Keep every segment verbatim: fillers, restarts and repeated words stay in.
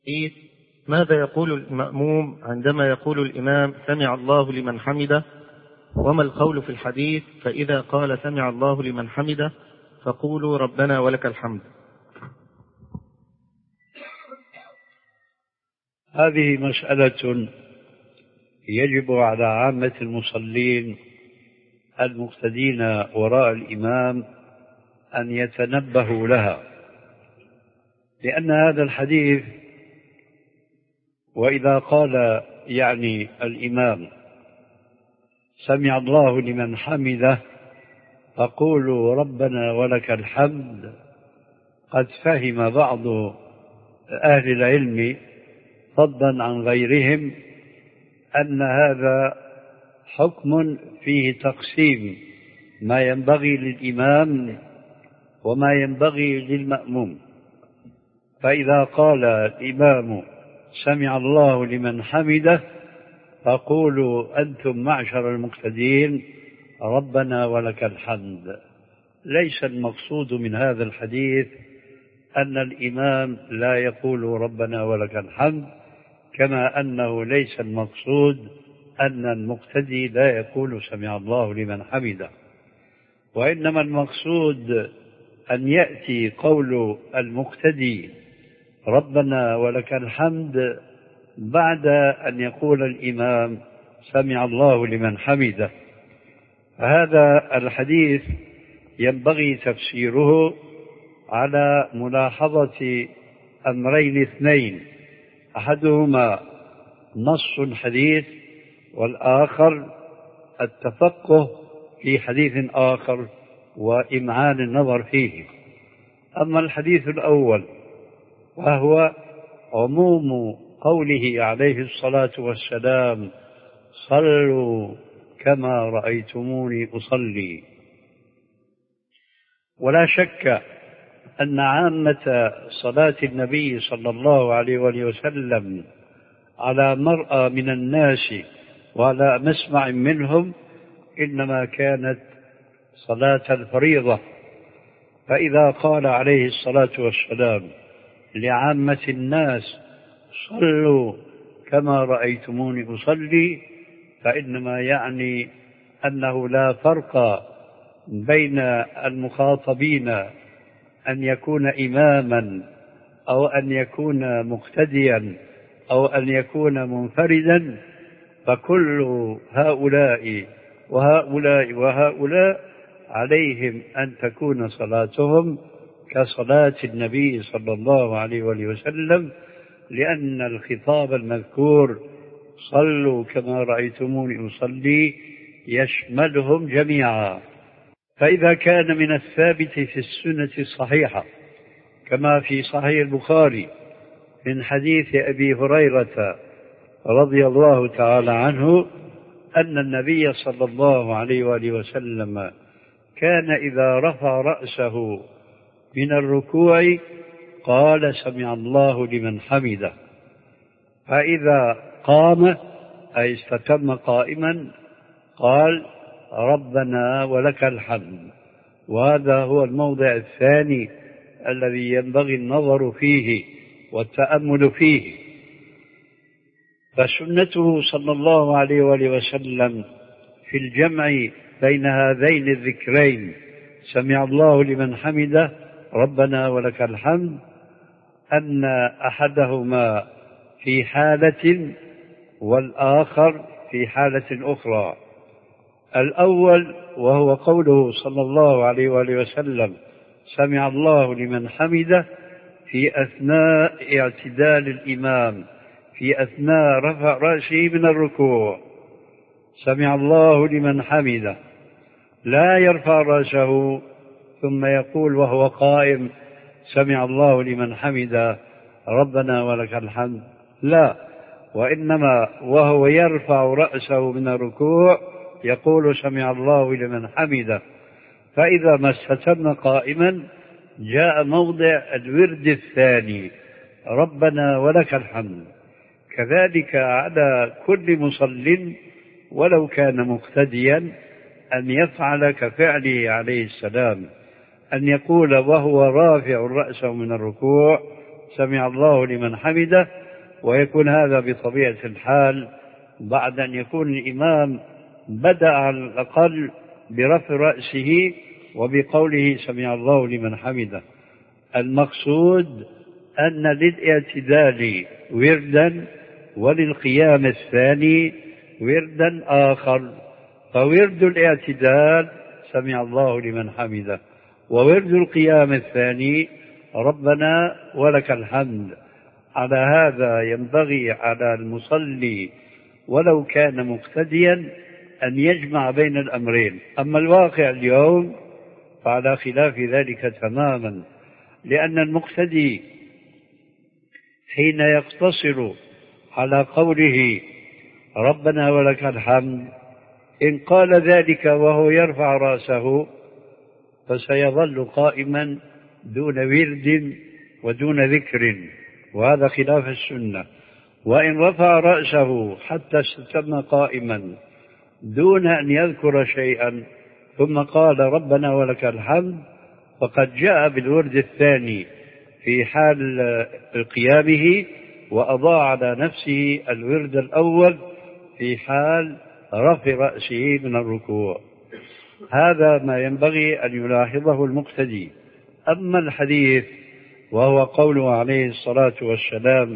ماذا يقول المأموم عندما يقول الإمام سمع الله لمن حمده؟ وما القول في الحديث فإذا قال سمع الله لمن حمده فقولوا ربنا ولك الحمد؟ هذه مسألة يجب على عامة المصلين المقتدين وراء الإمام أن يتنبهوا لها، لأن هذا الحديث وإذا قال يعني الإمام سمع الله لمن حمده فقولوا ربنا ولك الحمد، قد فهم بعض أهل العلم فضلا عن غيرهم أن هذا حكم فيه تقسيم ما ينبغي للإمام وما ينبغي للمأموم. فإذا قال الإمام سمع الله لمن حمده فقولوا أنتم معشر المقتدين ربنا ولك الحمد. ليس المقصود من هذا الحديث أن الإمام لا يقول ربنا ولك الحمد، كما أنه ليس المقصود أن المقتدي لا يقول سمع الله لمن حمده، وإنما المقصود أن يأتي قول المقتدي ربنا ولك الحمد بعد أن يقول الإمام سمع الله لمن حمده. هذا الحديث ينبغي تفسيره على ملاحظة أمرين اثنين، أحدهما نص حديث والآخر التفقه في حديث آخر وإمعان النظر فيه. أما الحديث الأول وهو عموم قوله عليه الصلاة والسلام صلوا كما رأيتموني أصلي، ولا شك أن عامة صلاة النبي صلى الله عليه وآله وسلم على مرأى من الناس وعلى مسمع منهم إنما كانت صلاة الفريضة. فإذا قال عليه الصلاة والسلام لعامة الناس صلوا كما رأيتموني أصلي، فإنما يعني أنه لا فرق بين المخاطبين أن يكون إماما أو أن يكون مقتديا أو أن يكون منفردا، فكل هؤلاء وهؤلاء وهؤلاء عليهم أن تكون صلاتهم كصلاة النبي صلى الله عليه وسلم، لأن الخطاب المذكور صلوا كما رأيتموني أصلي يشملهم جميعا. فإذا كان من الثابت في السنة الصحيحة كما في صحيح البخاري من حديث أبي هريرة رضي الله تعالى عنه أن النبي صلى الله عليه وآله وسلم كان إذا رفع رأسه من الركوع قال سمع الله لمن حمده، فإذا قام أي استتم قائما قال ربنا ولك الحمد. وهذا هو الموضع الثاني الذي ينبغي النظر فيه والتأمل فيه. فسنته صلى الله عليه وآله وسلم في الجمع بين هذين الذكرين سمع الله لمن حمده ربنا ولك الحمد أن أحدهما في حالة والآخر في حالة أخرى. الأول وهو قوله صلى الله عليه وآله وسلم سمع الله لمن حمده في أثناء اعتدال الإمام، في أثناء رفع رأسه من الركوع سمع الله لمن حمده، لا يرفع رأسه ثم يقول وهو قائم سمع الله لمن حمده ربنا ولك الحمد، لا، وإنما وهو يرفع رأسه من الركوع يقول سمع الله لمن حمده. فإذا ما استتم قائما جاء موضع الورد الثاني ربنا ولك الحمد. كذلك على كل مصل ولو كان مقتديا أن يفعل كفعله عليه السلام، أن يقول وهو رافع رأسه من الركوع سمع الله لمن حمده، ويكون هذا بطبيعة الحال بعد أن يكون الإمام بدأ على الأقل برفع رأسه وبقوله سمع الله لمن حمده. المقصود أن للاعتدال وردا وللقيام الثاني وردا آخر، فورد الاعتدال سمع الله لمن حمده، وورد القيام الثاني ربنا ولك الحمد. على هذا ينبغي على المصلي ولو كان مقتديا أن يجمع بين الأمرين. أما الواقع اليوم فعلى خلاف ذلك تماما، لأن المقتدي حين يقتصر على قوله ربنا ولك الحمد إن قال ذلك وهو يرفع رأسه فسيظل قائما دون ورد ودون ذكر، وهذا خلاف السنة. وإن رفع رأسه حتى استتم قائما دون أن يذكر شيئا ثم قال ربنا ولك الحمد فقد جاء بالورد الثاني في حال قيامه، وأضاع على نفسه الورد الأول في حال رفع رأسه من الركوع. هذا ما ينبغي أن يلاحظه المقتدي. أما الحديث وهو قوله عليه الصلاة والسلام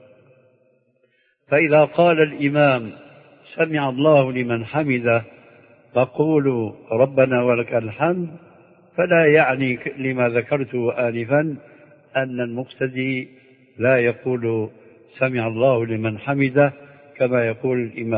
فإذا قال الإمام سمع الله لمن حمده فقولوا ربنا ولك الحمد، فلا يعني لما ذكرته آنفا أن المقتدي لا يقول سمع الله لمن حمده كما يقول الإمام.